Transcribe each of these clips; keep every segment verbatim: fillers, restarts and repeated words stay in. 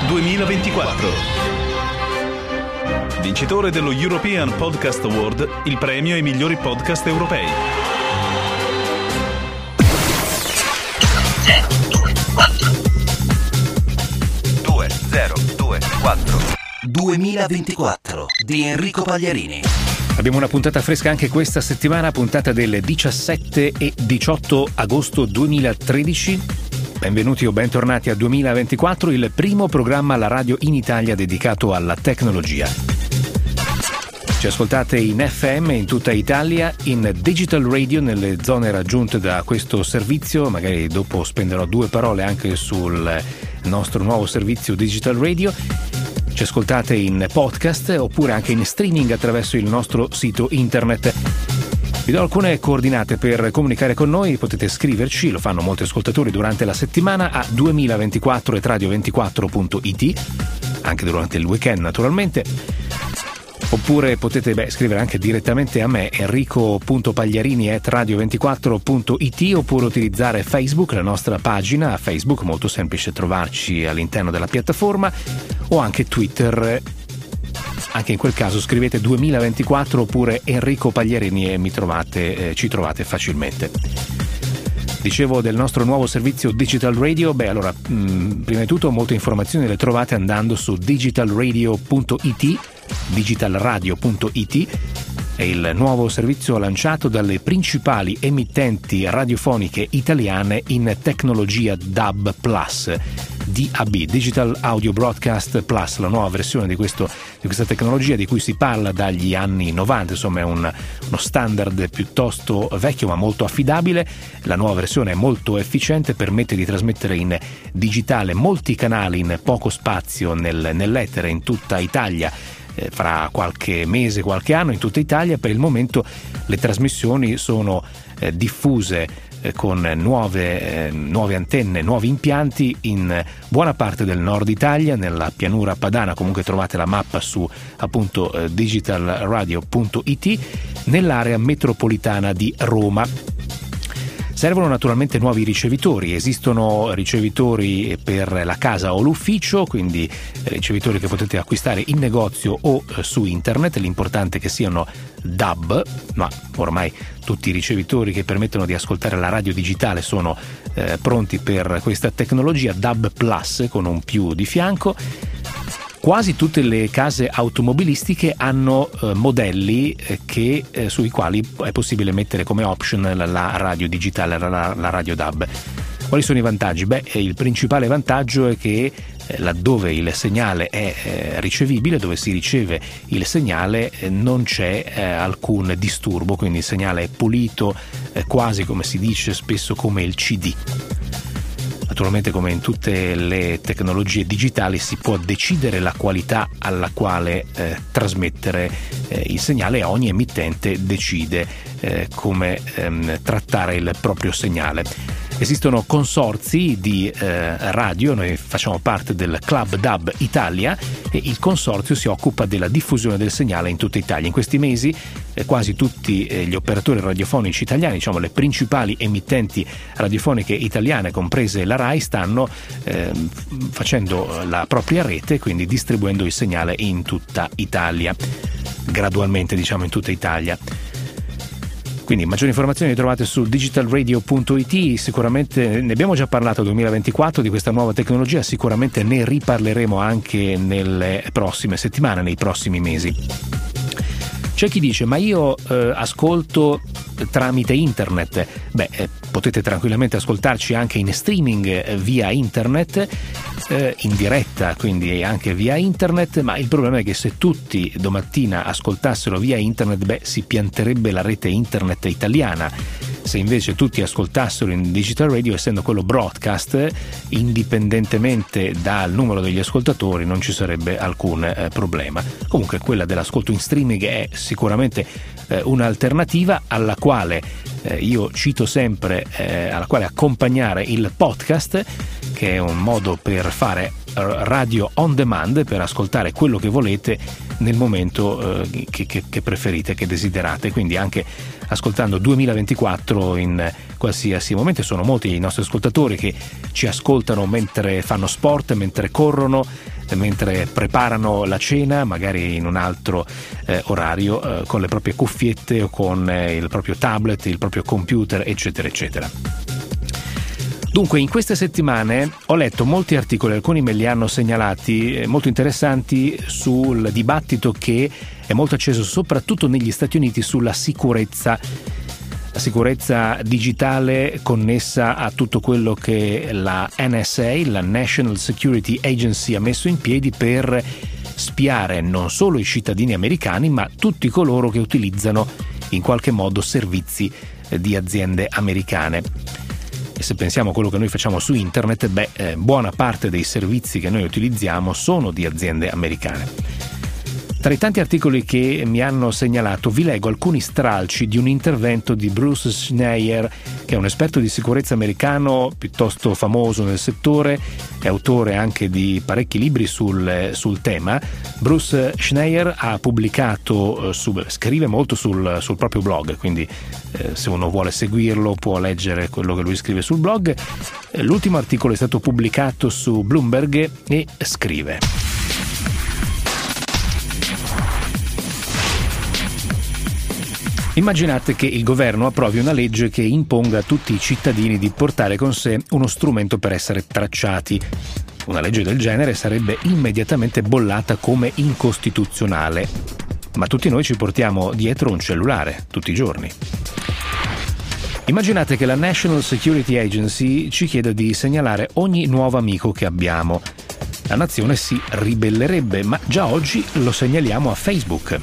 duemilaventiquattro. Vincitore dello European Podcast Award, il premio ai migliori podcast europei. due zero due quattro duemilaventiquattro di Enrico Pagliarini. Abbiamo una puntata fresca anche questa settimana, puntata del diciassette e diciotto agosto duemilatredici. Benvenuti o bentornati a duemilaventiquattro, il primo programma alla radio in Italia dedicato alla tecnologia. Ci ascoltate in F M in tutta Italia, in digital radio nelle zone raggiunte da questo servizio. Magari dopo spenderò due parole anche sul nostro nuovo servizio digital radio. Ci ascoltate in podcast oppure anche in streaming attraverso il nostro sito internet. Vi do alcune coordinate per comunicare con noi, potete scriverci, lo fanno molti ascoltatori durante la settimana, a duemilaventiquattro at radio ventiquattro punto it, anche durante il weekend naturalmente. Oppure potete beh, scrivere anche direttamente a me, enrico punto pagliarini at radio ventiquattro punto it, oppure utilizzare Facebook, la nostra pagina Facebook, molto semplice trovarci all'interno della piattaforma, o anche Twitter. Anche in quel caso scrivete duemilaventiquattro oppure Enrico Pagliarini e mi trovate, eh, ci trovate facilmente. Dicevo del nostro nuovo servizio Digital Radio. Beh, allora, mh, prima di tutto molte informazioni le trovate andando su digital radio punto it, digital radio punto it. È il nuovo servizio lanciato dalle principali emittenti radiofoniche italiane in tecnologia D A B plus, D A B, Digital Audio Broadcast Plus, la nuova versione di, questo, di questa tecnologia di cui si parla dagli anni novanta, insomma è un, uno standard piuttosto vecchio ma molto affidabile. La nuova versione è molto efficiente, permette di trasmettere in digitale molti canali in poco spazio nel, nell'etere in tutta Italia. Fra qualche mese, qualche anno in tutta Italia. Per il momento le trasmissioni sono eh, diffuse eh, con nuove, eh, nuove antenne, nuovi impianti in buona parte del nord Italia, nella pianura padana. Comunque trovate la mappa su appunto eh, digital radio punto it, nell'area metropolitana di Roma. Servono naturalmente nuovi ricevitori, esistono ricevitori per la casa o l'ufficio, quindi ricevitori che potete acquistare in negozio o su internet, l'importante è che siano D A B, ma ormai tutti i ricevitori che permettono di ascoltare la radio digitale sono eh, pronti per questa tecnologia D A B plus con un più di fianco. Quasi tutte le case automobilistiche hanno eh, modelli eh, che, eh, sui quali è possibile mettere come option la, la radio digitale, la, la radio D A B. Quali sono i vantaggi? Beh, il principale vantaggio è che eh, laddove il segnale è eh, ricevibile, dove si riceve il segnale, eh, non c'è eh, alcun disturbo, quindi il segnale è pulito, eh, quasi come si dice spesso come il C D. Naturalmente, come in tutte le tecnologie digitali, si può decidere la qualità alla quale eh, trasmettere eh, il segnale, e ogni emittente decide eh, come ehm, trattare il proprio segnale. Esistono consorzi di eh, radio, noi facciamo parte del Club D A B Italia e il consorzio si occupa della diffusione del segnale in tutta Italia. In questi mesi eh, quasi tutti eh, gli operatori radiofonici italiani, diciamo le principali emittenti radiofoniche italiane, comprese la RAI, stanno eh, facendo la propria rete, quindi distribuendo il segnale in tutta Italia, gradualmente diciamo in tutta Italia. Quindi maggiori informazioni le trovate su digital radio punto it. Sicuramente ne abbiamo già parlato nel duemilaventiquattro di questa nuova tecnologia, sicuramente ne riparleremo anche nelle prossime settimane, nei prossimi mesi. C'è chi dice: ma io eh, ascolto tramite internet. Beh, eh, potete tranquillamente ascoltarci anche in streaming eh, via internet, eh, in diretta, quindi anche via internet, ma il problema è che se tutti domattina ascoltassero via internet, beh, si pianterebbe la rete internet italiana. Se invece tutti ascoltassero in digital radio, essendo quello broadcast, indipendentemente dal numero degli ascoltatori, non ci sarebbe alcun eh, problema. Comunque quella dell'ascolto in streaming è sicuramente eh, un'alternativa alla quale eh, io cito sempre, eh, alla quale accompagnare il podcast, che è un modo per fare radio on demand, per ascoltare quello che volete nel momento eh, che, che, che preferite, che desiderate, quindi anche ascoltando duemilaventiquattro in qualsiasi momento. Sono molti i nostri ascoltatori che ci ascoltano mentre fanno sport, mentre corrono, mentre preparano la cena, magari in un altro eh, orario, eh, con le proprie cuffiette o con eh, il proprio tablet, il proprio computer, eccetera, eccetera. Dunque, in queste settimane ho letto molti articoli, alcuni me li hanno segnalati, eh, molto interessanti, sul dibattito che è molto acceso soprattutto negli Stati Uniti sulla sicurezza, la sicurezza digitale connessa a tutto quello che la N S A, la National Security Agency, ha messo in piedi per spiare non solo i cittadini americani, ma tutti coloro che utilizzano in qualche modo servizi di aziende americane. E se pensiamo a quello che noi facciamo su internet, beh, eh, buona parte dei servizi che noi utilizziamo sono di aziende americane. Tra i tanti articoli che mi hanno segnalato vi leggo alcuni stralci di un intervento di Bruce Schneier, che è un esperto di sicurezza americano piuttosto famoso nel settore, è autore anche di parecchi libri sul, sul tema. Bruce Schneier ha pubblicato, su, scrive molto sul, sul proprio blog, quindi eh, se uno vuole seguirlo può leggere quello che lui scrive sul blog. L'ultimo articolo è stato pubblicato su Bloomberg e scrive: immaginate che il governo approvi una legge che imponga a tutti i cittadini di portare con sé uno strumento per essere tracciati. Una legge del genere sarebbe immediatamente bollata come incostituzionale. Ma tutti noi ci portiamo dietro un cellulare, tutti i giorni. Immaginate che la National Security Agency ci chieda di segnalare ogni nuovo amico che abbiamo. La nazione si ribellerebbe, ma già oggi lo segnaliamo a Facebook.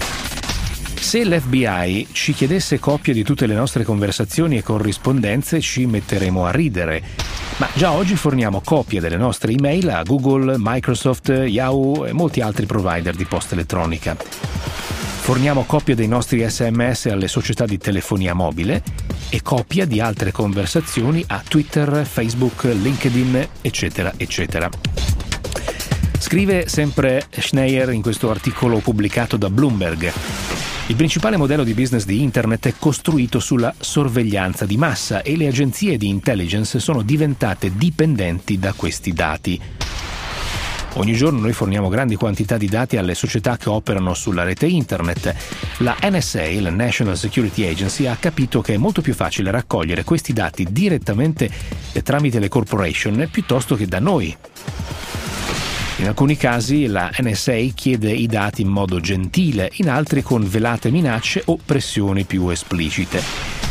Se l'F B I ci chiedesse copie di tutte le nostre conversazioni e corrispondenze, ci metteremo a ridere. Ma già oggi forniamo copie delle nostre email a Google, Microsoft, Yahoo e molti altri provider di posta elettronica. Forniamo copie dei nostri S M S alle società di telefonia mobile e copia di altre conversazioni a Twitter, Facebook, LinkedIn, eccetera, eccetera. Scrive sempre Schneier in questo articolo pubblicato da Bloomberg: il principale modello di business di Internet è costruito sulla sorveglianza di massa e le agenzie di intelligence sono diventate dipendenti da questi dati. Ogni giorno noi forniamo grandi quantità di dati alle società che operano sulla rete Internet. La N S A, la National Security Agency, ha capito che è molto più facile raccogliere questi dati direttamente tramite le corporation piuttosto che da noi. In alcuni casi la N S A chiede i dati in modo gentile, in altri con velate minacce o pressioni più esplicite.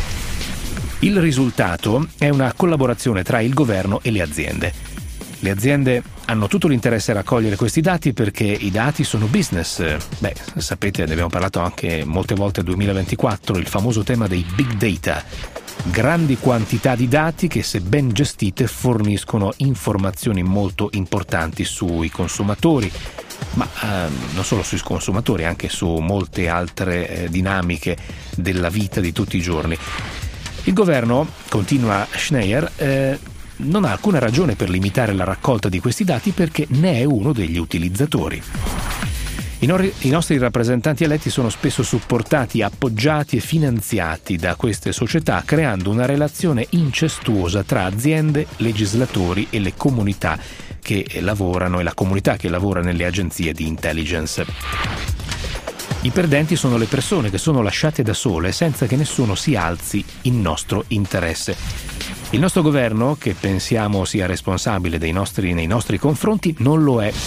Il risultato è una collaborazione tra il governo e le aziende. Le aziende hanno tutto l'interesse a raccogliere questi dati perché i dati sono business. Beh, sapete, ne abbiamo parlato anche molte volte nel duemilaventiquattro, il famoso tema dei big data. Grandi quantità di dati che, se ben gestite, forniscono informazioni molto importanti sui consumatori, ma eh, non solo sui consumatori, anche su molte altre eh, dinamiche della vita di tutti i giorni. Il governo, continua Schneier, eh, non ha alcuna ragione per limitare la raccolta di questi dati perché ne è uno degli utilizzatori. I, no- I nostri rappresentanti eletti sono spesso supportati, appoggiati e finanziati da queste società, creando una relazione incestuosa tra aziende, legislatori e le comunità che lavorano e la comunità che lavora nelle agenzie di intelligence. I perdenti sono le persone che sono lasciate da sole senza che nessuno si alzi in nostro interesse. Il nostro governo, che pensiamo sia responsabile dei nostri, nei nostri confronti, non lo è.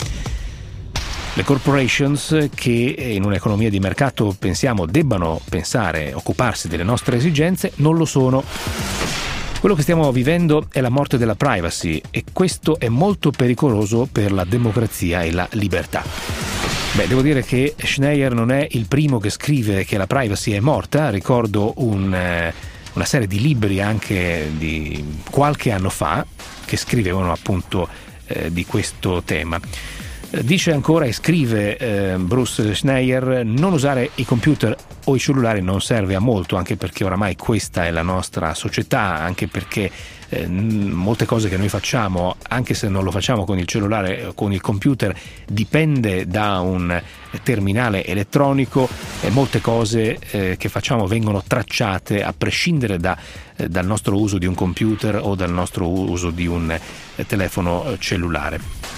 Le corporations, che in un'economia di mercato pensiamo debbano pensare, occuparsi delle nostre esigenze, non lo sono. Quello che stiamo vivendo è la morte della privacy e questo è molto pericoloso per la democrazia e la libertà. Beh, devo dire che Schneier non è il primo che scrive che la privacy è morta. Ricordo un, eh, una serie di libri anche di qualche anno fa che scrivevano appunto eh, di questo tema. Dice ancora e scrive eh, Bruce Schneier: non usare i computer o i cellulari non serve a molto, anche perché oramai questa è la nostra società, anche perché eh, molte cose che noi facciamo, anche se non lo facciamo con il cellulare o con il computer, dipende da un terminale elettronico e molte cose eh, che facciamo vengono tracciate a prescindere da, eh, dal nostro uso di un computer o dal nostro uso di un eh, telefono cellulare.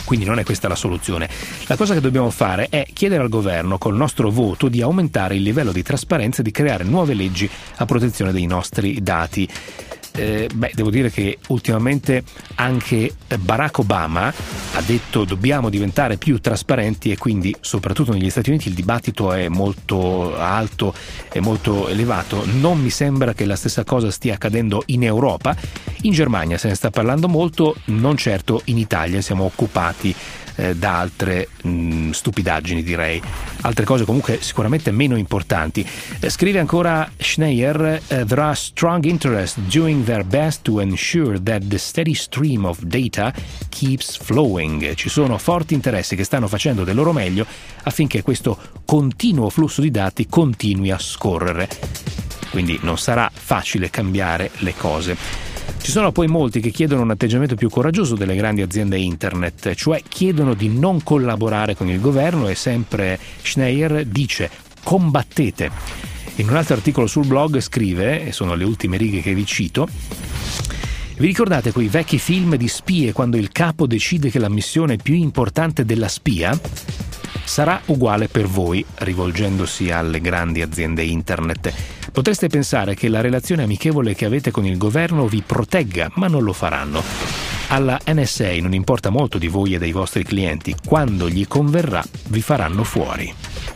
quindi non è questa la soluzione. La cosa che dobbiamo fare è chiedere al governo col nostro voto di aumentare il livello di trasparenza e di creare nuove leggi a protezione dei nostri dati. Eh, beh, devo dire che ultimamente anche Barack Obama ha detto dobbiamo diventare più trasparenti, e quindi soprattutto negli Stati Uniti il dibattito è molto alto, è molto elevato. Non mi sembra che la stessa cosa stia accadendo in Europa. In Germania se ne sta parlando molto, non certo in Italia, siamo occupati eh, da altre mh, stupidaggini, direi, altre cose comunque sicuramente meno importanti. Eh, scrive ancora Schneier, uh, there are strong interests doing their best to ensure that the steady stream of data keeps flowing. Ci sono forti interessi che stanno facendo del loro meglio affinché questo continuo flusso di dati continui a scorrere. Quindi non sarà facile cambiare le cose. Ci sono poi molti che chiedono un atteggiamento più coraggioso delle grandi aziende internet, cioè chiedono di non collaborare con il governo, e sempre Schneier dice combattete. In un altro articolo sul blog scrive, e sono le ultime righe che vi cito: vi ricordate quei vecchi film di spie quando il capo decide che la missione più importante della spia sarà uguale per voi, rivolgendosi alle grandi aziende internet. Potreste pensare che la relazione amichevole che avete con il governo vi protegga, ma non lo faranno. Alla N S A non importa molto di voi e dei vostri clienti. Quando gli converrà, vi faranno fuori.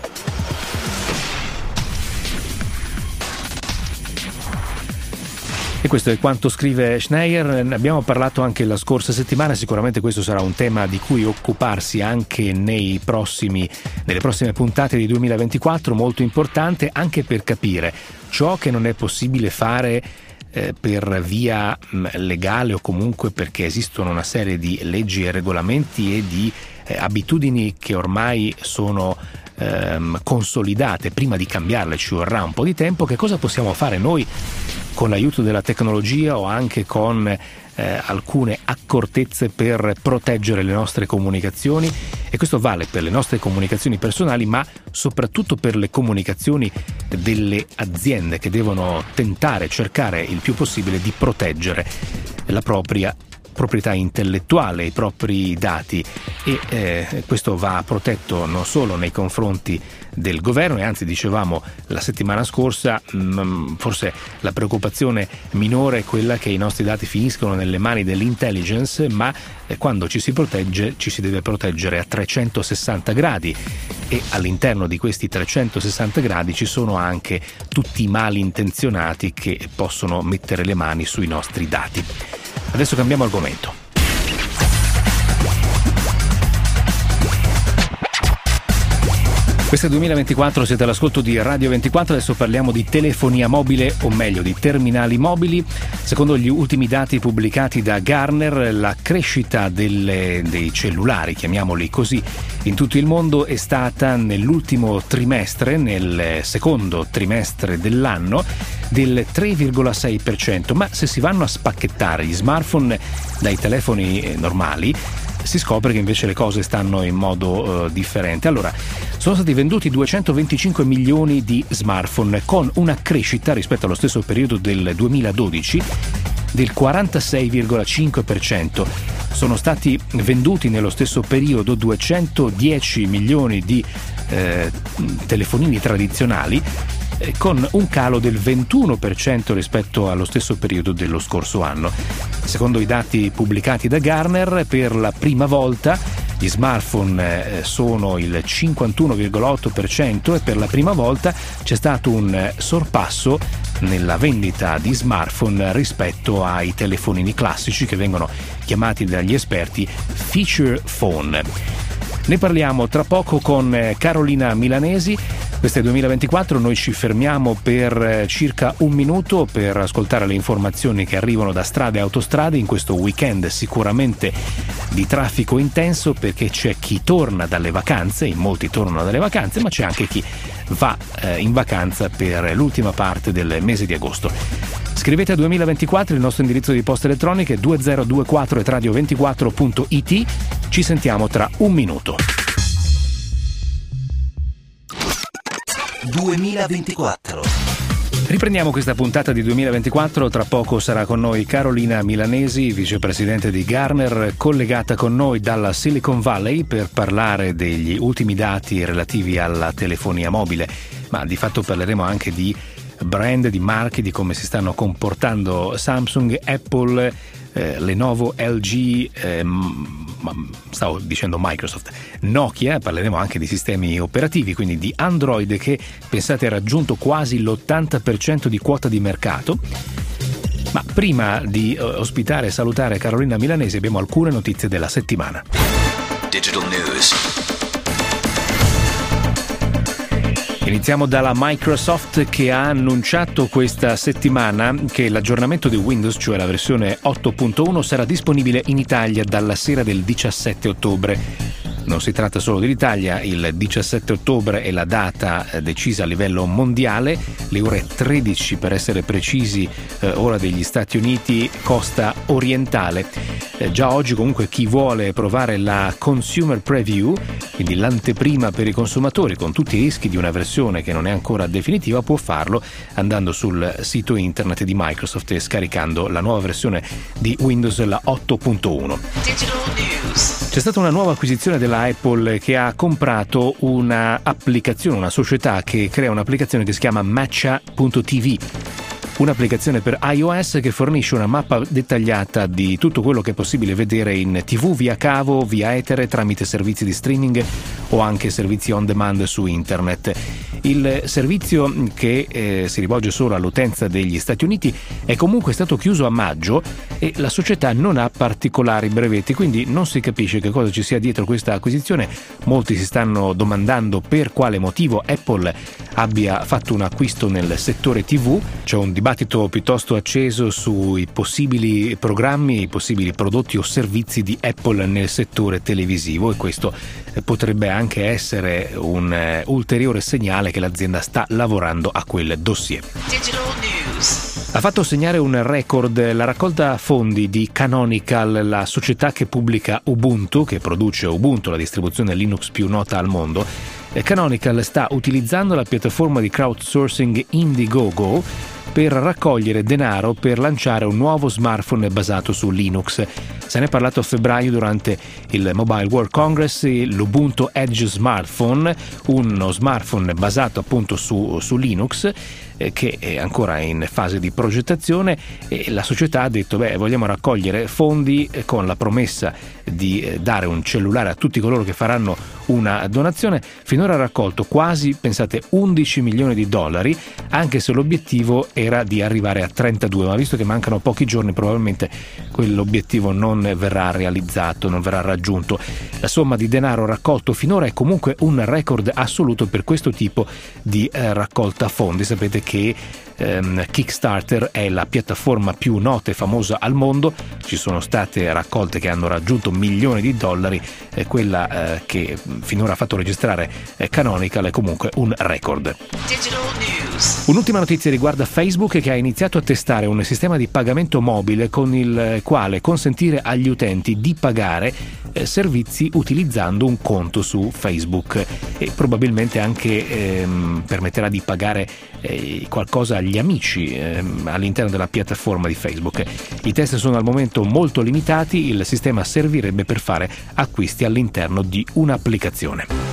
E questo è quanto scrive Schneier. Ne abbiamo parlato anche la scorsa settimana, sicuramente questo sarà un tema di cui occuparsi anche nei prossimi, nelle prossime puntate di duemilaventiquattro, molto importante anche per capire ciò che non è possibile fare eh, per via mh, legale, o comunque perché esistono una serie di leggi e regolamenti e di eh, abitudini che ormai sono ehm, consolidate. Prima di cambiarle ci vorrà un po' di tempo. Che cosa possiamo fare noi con l'aiuto della tecnologia o anche con eh, alcune accortezze per proteggere le nostre comunicazioni? E questo vale per le nostre comunicazioni personali, ma soprattutto per le comunicazioni delle aziende, che devono tentare, cercare il più possibile di proteggere la propria proprietà intellettuale, i propri dati, e eh, questo va protetto non solo nei confronti del governo, e anzi dicevamo la settimana scorsa mh, forse la preoccupazione minore è quella che i nostri dati finiscono nelle mani dell'intelligence, ma eh, quando ci si protegge ci si deve proteggere a trecentosessanta gradi, e all'interno di questi trecentosessanta gradi ci sono anche tutti i malintenzionati che possono mettere le mani sui nostri dati. Adesso cambiamo argomento. Questo è duemilaventiquattro, siete all'ascolto di Radio ventiquattro, adesso parliamo di telefonia mobile, o meglio di terminali mobili. Secondo gli ultimi dati pubblicati da Gartner, la crescita delle, dei cellulari, chiamiamoli così, in tutto il mondo è stata nell'ultimo trimestre, nel secondo trimestre dell'anno, del tre virgola sei per cento, ma se si vanno a spacchettare gli smartphone dai telefoni normali, si scopre che invece le cose stanno in modo uh, differente. Allora, sono stati venduti duecentoventicinque milioni di smartphone, con una crescita rispetto allo stesso periodo del duemiladodici del quarantasei virgola cinque per cento. Sono stati venduti nello stesso periodo duecentodieci milioni di eh, telefonini tradizionali, con un calo del ventuno per cento rispetto allo stesso periodo dello scorso anno. Secondo i dati pubblicati da Gartner, per la prima volta gli smartphone sono il cinquantuno virgola otto per cento, e per la prima volta c'è stato un sorpasso nella vendita di smartphone rispetto ai telefonini classici, che vengono chiamati dagli esperti feature phone. Ne parliamo tra poco con Carolina Milanesi. Questo è duemilaventiquattro, noi ci fermiamo per circa un minuto per ascoltare le informazioni che arrivano da strade e autostrade in questo weekend sicuramente di traffico intenso, perché c'è chi torna dalle vacanze, in molti tornano dalle vacanze, ma c'è anche chi va eh, in vacanza per l'ultima parte del mese di agosto. Scrivete a duemilaventiquattro, il nostro indirizzo di posta elettronica è duemilaventiquattro at radio ventiquattro punto it. Ci sentiamo tra un minuto. duemilaventiquattro. Riprendiamo questa puntata di duemilaventiquattro, tra poco sarà con noi Carolina Milanesi, vicepresidente di Gartner, collegata con noi dalla Silicon Valley per parlare degli ultimi dati relativi alla telefonia mobile, ma di fatto parleremo anche di brand, di marchi, di come si stanno comportando Samsung, Apple, eh, Lenovo, L G, eh, stavo dicendo Microsoft, Nokia. Parleremo anche di sistemi operativi, quindi di Android che, pensate, ha raggiunto quasi l'ottanta per cento di quota di mercato. Ma prima di ospitare e salutare Carolina Milanesi abbiamo alcune notizie della settimana. Digital News. Iniziamo dalla Microsoft, che ha annunciato questa settimana che l'aggiornamento di Windows, cioè la versione otto punto uno, sarà disponibile in Italia dalla sera del diciassette ottobre. Non si tratta solo dell'Italia, il diciassette ottobre è la data decisa a livello mondiale, le ore tredici per essere precisi, eh, ora degli Stati Uniti, costa orientale. Eh, già oggi comunque chi vuole provare la Consumer Preview, quindi l'anteprima per i consumatori con tutti i rischi di una versione che non è ancora definitiva, può farlo andando sul sito internet di Microsoft e scaricando la nuova versione di Windows, la otto punto uno. Digital News. C'è stata una nuova acquisizione della Apple, che ha comprato una applicazione, una società che crea un'applicazione che si chiama Matcha punto tivù. Un'applicazione per iOS che fornisce una mappa dettagliata di tutto quello che è possibile vedere in tivù, via cavo, via etere, tramite servizi di streaming o anche servizi on demand su internet. Il servizio, che eh, si rivolge solo all'utenza degli Stati Uniti, è comunque stato chiuso a maggio e la società non ha particolari brevetti, quindi non si capisce che cosa ci sia dietro questa acquisizione. Molti si stanno domandando per quale motivo Apple abbia fatto un acquisto nel settore tivù. C'è un dibattito piuttosto acceso sui possibili programmi, i possibili prodotti o servizi di Apple nel settore televisivo, e questo potrebbe anche essere un uh, ulteriore segnale che l'azienda sta lavorando a quel dossier. Digital News. Ha fatto segnare un record la raccolta fondi di Canonical, la società che pubblica Ubuntu, che produce Ubuntu, la distribuzione Linux più nota al mondo. Canonical sta utilizzando la piattaforma di crowdsourcing Indiegogo per raccogliere denaro per lanciare un nuovo smartphone basato su Linux. Se ne è parlato a febbraio durante il Mobile World Congress, l'Ubuntu Edge Smartphone, uno smartphone basato appunto su, su Linux, eh, che è ancora in fase di progettazione, e la società ha detto beh vogliamo raccogliere fondi eh, con la promessa di eh, dare un cellulare a tutti coloro che faranno una donazione. Finora ha raccolto quasi, pensate, undici milioni di dollari, anche se l'obiettivo era di arrivare a trentadue, ma visto che mancano pochi giorni probabilmente quell'obiettivo non verrà realizzato, non verrà raggiunto. La somma di denaro raccolto finora è comunque un record assoluto per questo tipo di eh, raccolta fondi. Sapete che ehm, Kickstarter è la piattaforma più nota e famosa al mondo, ci sono state raccolte che hanno raggiunto milioni di dollari, eh, quella eh, che finora ha fatto registrare eh, Canonical è comunque un record. Digital News. Un'ultima notizia riguarda Facebook, che ha iniziato a testare un sistema di pagamento mobile con il quale consentire agli utenti di pagare eh, servizi utilizzando un conto su Facebook, e probabilmente anche ehm, permetterà di pagare eh, qualcosa agli amici ehm, all'interno della piattaforma di Facebook. I test sono al momento molto limitati, il sistema servirebbe per fare acquisti all'interno di un'applicazione.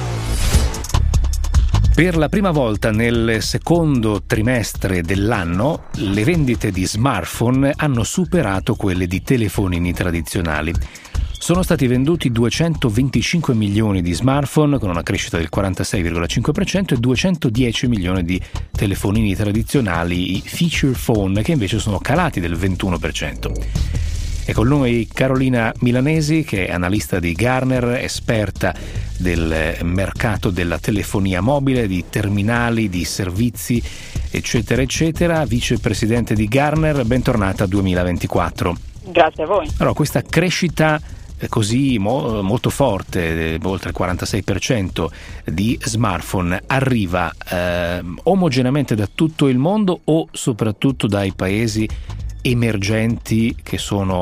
Per la prima volta nel secondo trimestre dell'anno le vendite di smartphone hanno superato quelle di telefonini tradizionali. Sono stati venduti duecentoventicinque milioni di smartphone, con una crescita del quarantasei virgola cinque per cento, e duecentodieci milioni di telefonini tradizionali, i feature phone, che invece sono calati del ventuno per cento. E con noi Carolina Milanesi, che è analista di Gartner, esperta del mercato della telefonia mobile, di terminali, di servizi, eccetera, eccetera, vicepresidente di Gartner. Bentornata a duemilaventiquattro. Grazie a voi. Allora, questa crescita così mo, molto forte, oltre il quarantasei per cento di smartphone, arriva eh, omogeneamente da tutto il mondo o soprattutto dai paesi emergenti che sono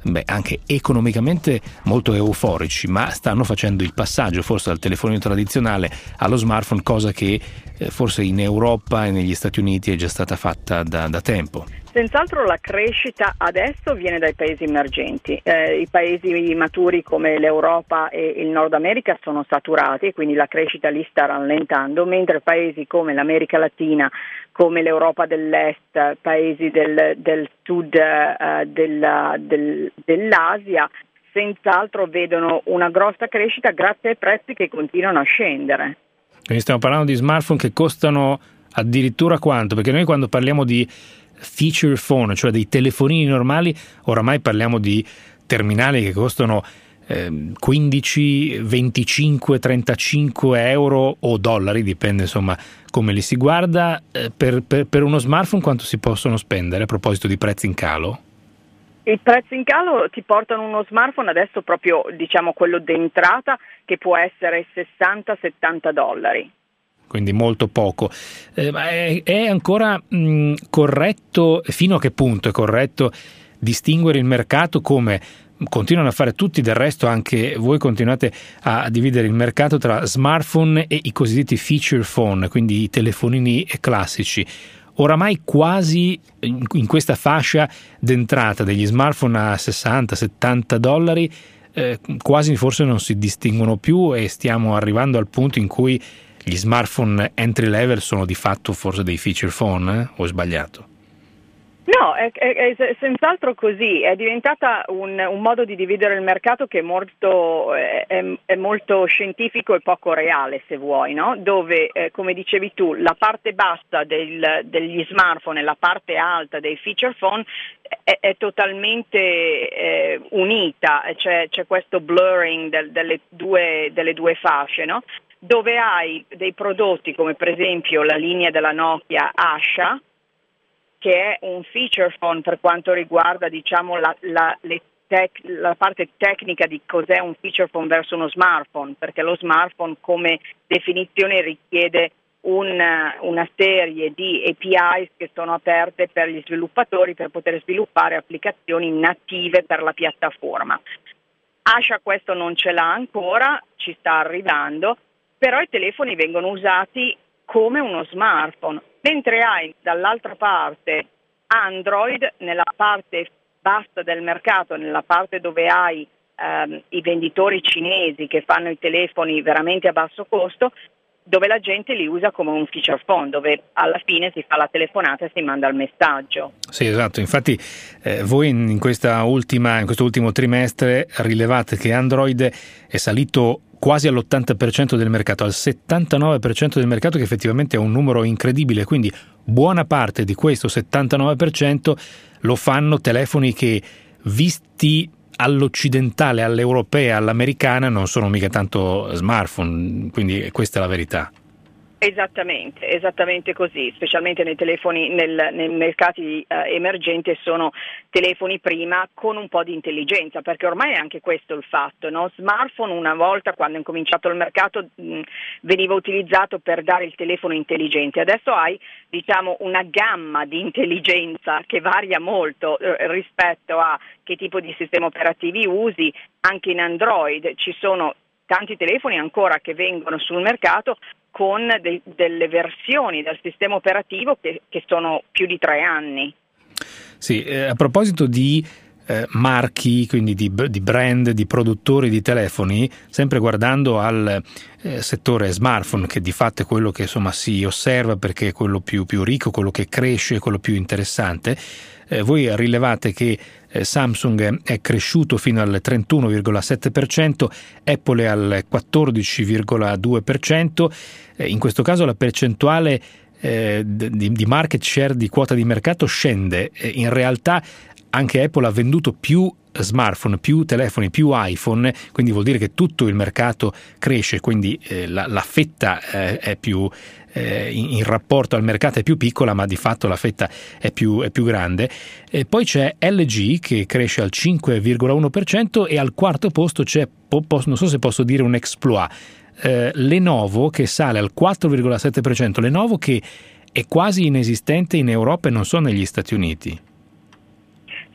beh, anche economicamente molto euforici, ma stanno facendo il passaggio forse dal telefonino tradizionale allo smartphone, cosa che eh, forse in Europa e negli Stati Uniti è già stata fatta da, da tempo. Senz'altro la crescita adesso viene dai paesi emergenti, eh, i paesi maturi come l'Europa e il Nord America sono saturati, quindi la crescita lì sta rallentando, mentre paesi come l'America Latina, come l'Europa dell'Est, paesi del, del sud eh, della, del, dell'Asia, senz'altro vedono una grossa crescita grazie ai prezzi che continuano a scendere. Quindi stiamo parlando di smartphone che costano addirittura quanto? Perché noi quando parliamo di feature phone, cioè dei telefonini normali, oramai parliamo di terminali che costano eh, quindici, venticinque, trentacinque euro o dollari, dipende insomma come li si guarda. Eh, per, per, per uno smartphone quanto si possono spendere a proposito di prezzi in calo? I prezzi in calo ti portano uno smartphone adesso proprio, diciamo, quello d'entrata, che può essere sessanta settanta dollari. Quindi molto poco. Eh, ma è, è ancora mh, corretto, fino a che punto è corretto distinguere il mercato, come continuano a fare tutti, del resto anche voi continuate a dividere il mercato tra smartphone e i cosiddetti feature phone, quindi i telefonini classici. Oramai quasi in questa fascia d'entrata degli smartphone a sessanta settanta dollari, eh, quasi forse non si distinguono più e stiamo arrivando al punto in cui gli smartphone entry level sono di fatto forse dei feature phone, eh? O ho sbagliato? No, è, è, è senz'altro così, è diventata un, un modo di dividere il mercato che è molto, è, è molto scientifico e poco reale, se vuoi, no? Dove, eh, come dicevi tu, la parte bassa del, degli smartphone e la parte alta dei feature phone è, è totalmente eh, unita, c'è, c'è questo blurring del, delle, due, delle due fasce, no? Dove hai dei prodotti come per esempio la linea della Nokia Asha, che è un feature phone per quanto riguarda, diciamo, la, la, le tec- la parte tecnica di cos'è un feature phone verso uno smartphone, perché lo smartphone come definizione richiede un, una serie di A P Is che sono aperte per gli sviluppatori per poter sviluppare applicazioni native per la piattaforma. Asha questo non ce l'ha ancora, ci sta arrivando, però i telefoni vengono usati come uno smartphone, mentre hai dall'altra parte Android nella parte bassa del mercato, nella parte dove hai ehm, i venditori cinesi che fanno i telefoni veramente a basso costo, dove la gente li usa come un feature phone, dove alla fine si fa la telefonata e si manda il messaggio. Sì, esatto, infatti eh, voi in, in, questa ultima, in questo ultimo trimestre rilevate che Android è salito quasi all'ottanta per cento del mercato, al settantanove per cento del mercato, che effettivamente è un numero incredibile, quindi buona parte di questo settantanove per cento lo fanno telefoni che, visti all'occidentale, all'europea, all'americana, non sono mica tanto smartphone, quindi questa è la verità. Esattamente, esattamente così, specialmente nei telefoni, nel, nei mercati eh, emergenti sono telefoni prima con un po' di intelligenza, perché ormai è anche questo il fatto, no? Smartphone una volta, quando è incominciato il mercato, mh, veniva utilizzato per dare il telefono intelligente, adesso hai, diciamo, una gamma di intelligenza che varia molto eh, rispetto a che tipo di sistema operativi usi. Anche in Android ci sono tanti telefoni ancora che vengono sul mercato con de- delle versioni del sistema operativo che, che sono più di tre anni. Sì, eh, a proposito di eh, marchi, quindi di, di brand, di produttori di telefoni, sempre guardando al eh, settore smartphone, che di fatto è quello che insomma si osserva perché è quello più, più ricco, quello che cresce, quello più interessante, eh, voi rilevate che eh, Samsung è cresciuto fino al trentuno virgola sette per cento, Apple è al quattordici virgola due per cento, eh, in questo caso la percentuale eh, di, di market share, di quota di mercato scende, eh, in realtà anche Apple ha venduto più smartphone, più telefoni, più iPhone, quindi vuol dire che tutto il mercato cresce, quindi eh, la, la fetta eh, è più eh, in, in rapporto al mercato è più piccola, ma di fatto la fetta è più, è più grande. E poi c'è L G che cresce al cinque virgola uno per cento e al quarto posto c'è, po, po, non so se posso dire un exploit, eh, Lenovo che sale al quattro virgola sette per cento, Lenovo che è quasi inesistente in Europa e non so negli Stati Uniti.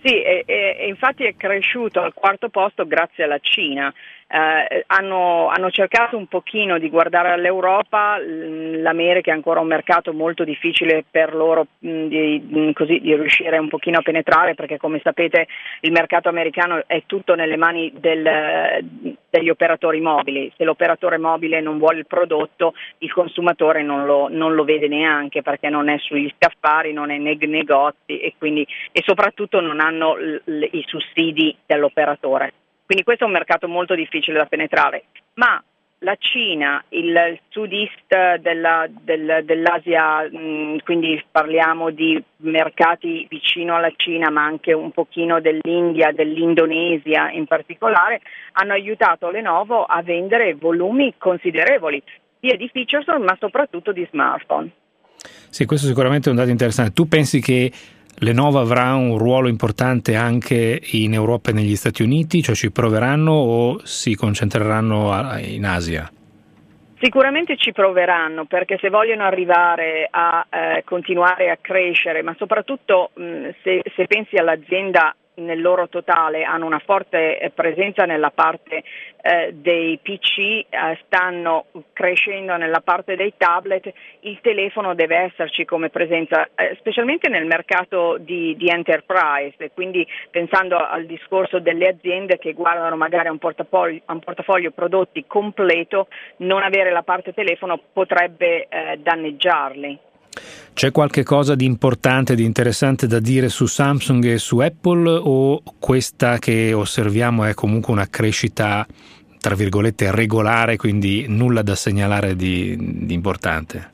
Sì, e, e infatti è cresciuto al quarto posto grazie alla Cina. Eh, hanno, hanno cercato un pochino di guardare all'Europa, l'America è ancora un mercato molto difficile per loro mh, di, mh, così, di riuscire un pochino a penetrare, perché come sapete il mercato americano è tutto nelle mani del, degli operatori mobili. Se l'operatore mobile non vuole il prodotto, il consumatore non lo, non lo vede neanche, perché non è sugli scaffali, non è nei negozi e, quindi, e soprattutto non hanno l, l, i sussidi dell'operatore. Quindi questo è un mercato molto difficile da penetrare, ma la Cina, il sud-est della, del, dell'Asia, mh, quindi parliamo di mercati vicino alla Cina, ma anche un pochino dell'India, dell'Indonesia in particolare, hanno aiutato Lenovo a vendere volumi considerevoli, sia di features ma soprattutto di smartphone. Sì, questo sicuramente è un dato interessante. Tu pensi che Lenovo avrà un ruolo importante anche in Europa e negli Stati Uniti, cioè ci proveranno o si concentreranno in Asia? Sicuramente ci proveranno, perché se vogliono arrivare a eh, continuare a crescere, ma soprattutto mh, se, se pensi all'azienda nel loro totale, hanno una forte eh, presenza nella parte eh, dei P C, eh, stanno crescendo nella parte dei tablet, il telefono deve esserci come presenza, eh, specialmente nel mercato di, di enterprise, quindi pensando al discorso delle aziende che guardano magari a un portafoglio, a un portafoglio prodotti completo, non avere la parte telefono potrebbe eh, danneggiarli. C'è qualche cosa di importante, di interessante da dire su Samsung e su Apple, o questa che osserviamo è comunque una crescita tra virgolette regolare, quindi nulla da segnalare di, di importante?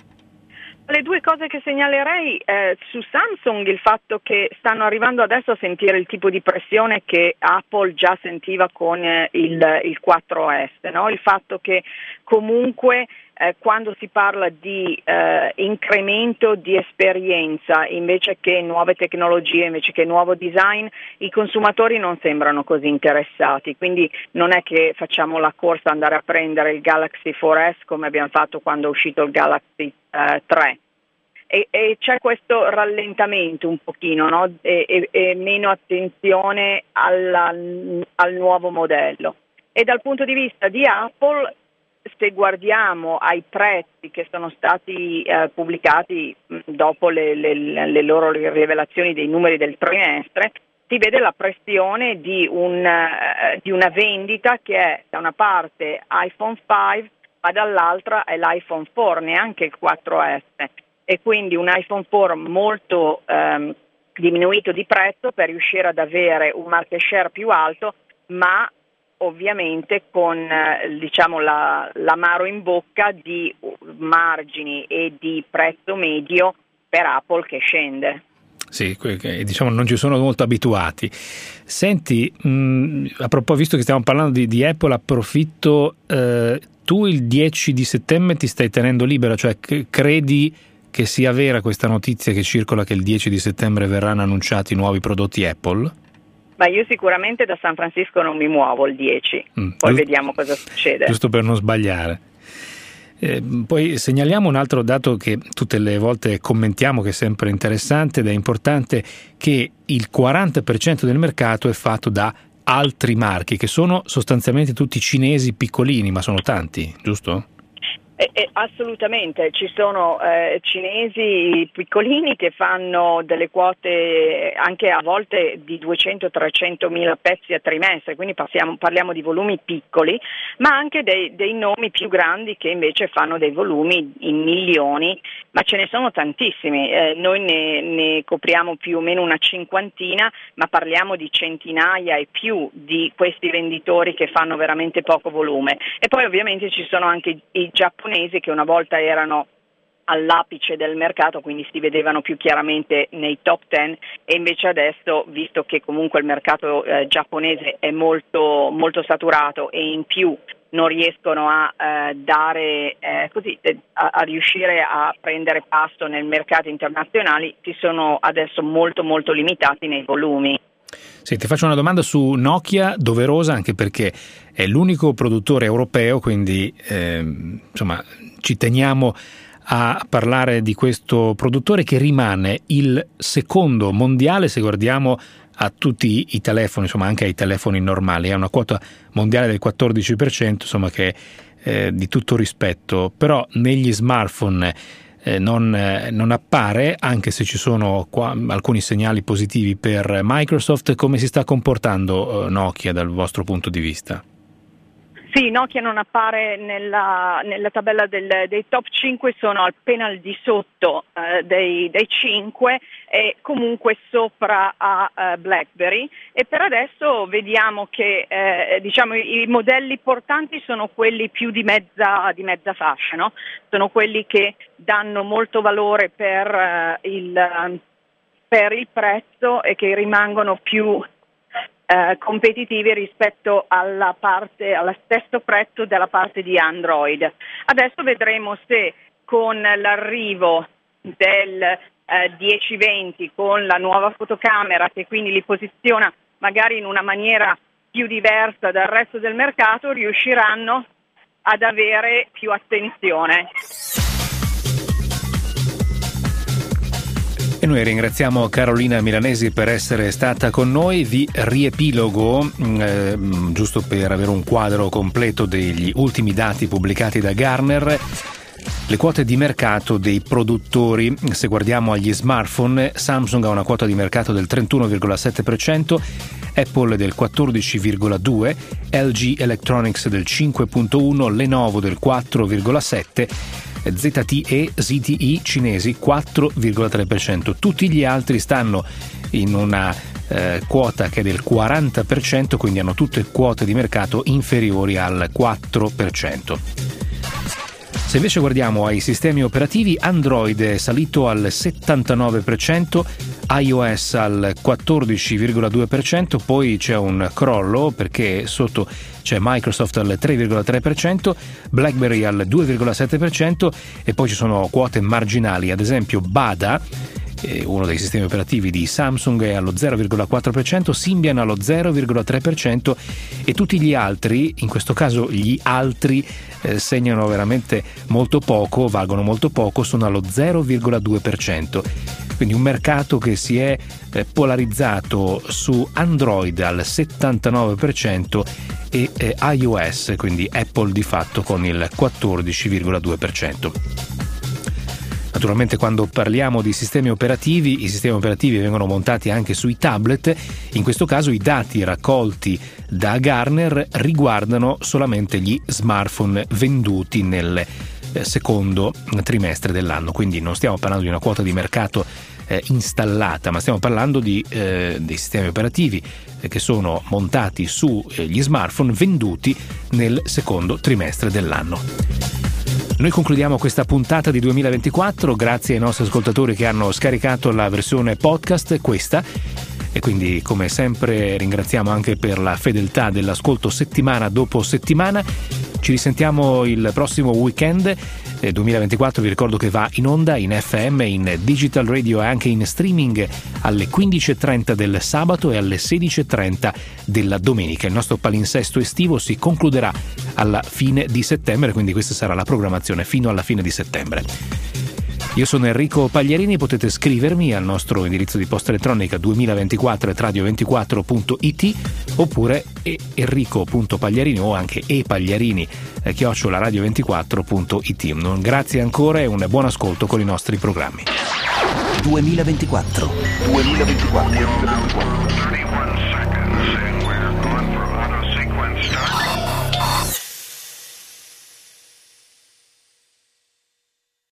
Le due cose che segnalerei eh, su Samsung, il fatto che stanno arrivando adesso a sentire il tipo di pressione che Apple già sentiva con eh, il, il quattro S, no? Il fatto che comunque eh, quando si parla di eh, incremento di esperienza invece che nuove tecnologie, invece che nuovo design, i consumatori non sembrano così interessati, quindi non è che facciamo la corsa ad andare a prendere il Galaxy quattro S come abbiamo fatto quando è uscito il Galaxy Uh, tre e, e c'è questo rallentamento un pochino, no? e, e, e meno attenzione alla, al nuovo modello. E dal punto di vista di Apple, se guardiamo ai prezzi che sono stati uh, pubblicati dopo le, le, le loro rivelazioni dei numeri del trimestre, si vede la pressione di, un, uh, di una vendita che è da una parte iPhone cinque, ma dall'altra è l'iPhone quattro, neanche il quattro S, e quindi un iPhone quattro molto ehm, diminuito di prezzo per riuscire ad avere un market share più alto, ma ovviamente con eh, diciamo la, l'amaro in bocca di margini e di prezzo medio per Apple che scende. Sì, diciamo non ci sono molto abituati. Senti, mh, a proposito, visto che stiamo parlando di, di Apple, approfitto, eh, tu il dieci di settembre ti stai tenendo libera, cioè credi che sia vera questa notizia che circola che il dieci di settembre verranno annunciati nuovi prodotti Apple? Ma io sicuramente da San Francisco non mi muovo il dieci, mm, poi giusto, vediamo cosa succede. Giusto per non sbagliare. Eh, poi segnaliamo un altro dato che tutte le volte commentiamo, che è sempre interessante ed è importante, che il quaranta per cento del mercato è fatto da altri marchi, che sono sostanzialmente tutti cinesi piccolini, ma sono tanti, giusto? Eh, eh, assolutamente, ci sono eh, cinesi piccolini che fanno delle quote anche a volte di duecento trecento mila pezzi a trimestre, quindi passiamo, parliamo di volumi piccoli, ma anche dei, dei nomi più grandi che invece fanno dei volumi in milioni, ma ce ne sono tantissimi, eh, noi ne, ne copriamo più o meno una cinquantina, ma parliamo di centinaia e più di questi venditori che fanno veramente poco volume. E poi ovviamente ci sono anche i giapponesi che una volta erano all'apice del mercato, quindi si vedevano più chiaramente nei top dieci, e invece adesso, visto che comunque il mercato eh, giapponese è molto, molto saturato e in più non riescono a eh, dare eh, così a, a riuscire a prendere pasto nel mercato internazionale, si sono adesso molto molto limitati nei volumi. Sì, ti faccio una domanda su Nokia, doverosa anche perché è l'unico produttore europeo, quindi eh, insomma ci teniamo a parlare di questo produttore che rimane il secondo mondiale se guardiamo a tutti i telefoni, insomma anche ai telefoni normali, è una quota mondiale del quattordici per cento, insomma che è di tutto rispetto, però negli smartphone eh, non, eh, non appare, anche se ci sono qua alcuni segnali positivi per Microsoft. Come si sta comportando eh, Nokia dal vostro punto di vista? Sì, Nokia non appare nella, nella tabella del, dei top cinque, sono appena al di sotto eh, dei, dei cinque e comunque sopra a eh, BlackBerry, e per adesso vediamo che eh, diciamo, i, i modelli portanti sono quelli più di mezza, di mezza fascia, no? Sono quelli che danno molto valore per, eh, il, per il prezzo e che rimangono più Eh, competitivi rispetto alla parte, allo stesso prezzo della parte di Android. Adesso vedremo se con l'arrivo del eh, dieci venti, con la nuova fotocamera che quindi li posiziona magari in una maniera più diversa dal resto del mercato, riusciranno ad avere più attenzione. E noi ringraziamo Carolina Milanesi per essere stata con noi. Vi riepilogo, eh, giusto per avere un quadro completo degli ultimi dati pubblicati da Gartner, le quote di mercato dei produttori. Se guardiamo agli smartphone, Samsung ha una quota di mercato del trentuno virgola sette per cento, Apple del quattordici virgola due per cento, L G Electronics del cinque virgola uno per cento, Lenovo del quattro virgola sette per cento, Z T E, Z T E cinesi quattro virgola tre per cento. Tutti gli altri stanno in una eh, quota che è del quaranta per cento, quindi hanno tutte quote di mercato inferiori al quattro per cento. Se invece guardiamo ai sistemi operativi, Android è salito al settantanove per cento, iOS al quattordici virgola due per cento, poi c'è un crollo perché sotto c'è Microsoft al tre virgola tre per cento, BlackBerry al due virgola sette per cento e poi ci sono quote marginali, ad esempio Bada, uno dei sistemi operativi di Samsung, è allo zero virgola quattro per cento, Symbian allo zero virgola tre per cento e tutti gli altri, in questo caso gli altri eh, segnano veramente molto poco, valgono molto poco, sono allo zero virgola due per cento. Quindi un mercato che si è eh, polarizzato su Android al settantanove per cento e eh, iOS, quindi Apple di fatto con il quattordici virgola due per cento. Naturalmente quando parliamo di sistemi operativi, i sistemi operativi vengono montati anche sui tablet. In questo caso i dati raccolti da Gartner riguardano solamente gli smartphone venduti nel secondo trimestre dell'anno, quindi non stiamo parlando di una quota di mercato eh, installata, ma stiamo parlando di eh, dei sistemi operativi eh, che sono montati sugli smartphone venduti nel secondo trimestre dell'anno. Noi concludiamo questa puntata di duemilaventiquattro, grazie ai nostri ascoltatori che hanno scaricato la versione podcast, questa, e quindi come sempre ringraziamo anche per la fedeltà dell'ascolto settimana dopo settimana. Ci risentiamo il prossimo weekend. eh, duemilaventiquattro vi ricordo che va in onda in F M, in digital radio e anche in streaming alle quindici e trenta del sabato e alle sedici e trenta della domenica. Il nostro palinsesto estivo si concluderà alla fine di settembre, quindi questa sarà la programmazione fino alla fine di settembre. Io sono Enrico Pagliarini, potete scrivermi al nostro indirizzo di posta elettronica duemilaventiquattro at radio ventiquattro punto it oppure enrico punto pagliarini o anche epagliarini chiocciola radio ventiquattro punto it. Grazie ancora e un buon ascolto con i nostri programmi. duemilaventiquattro duemilaventiquattro thirty-one seconds and we're going for auto sequence start.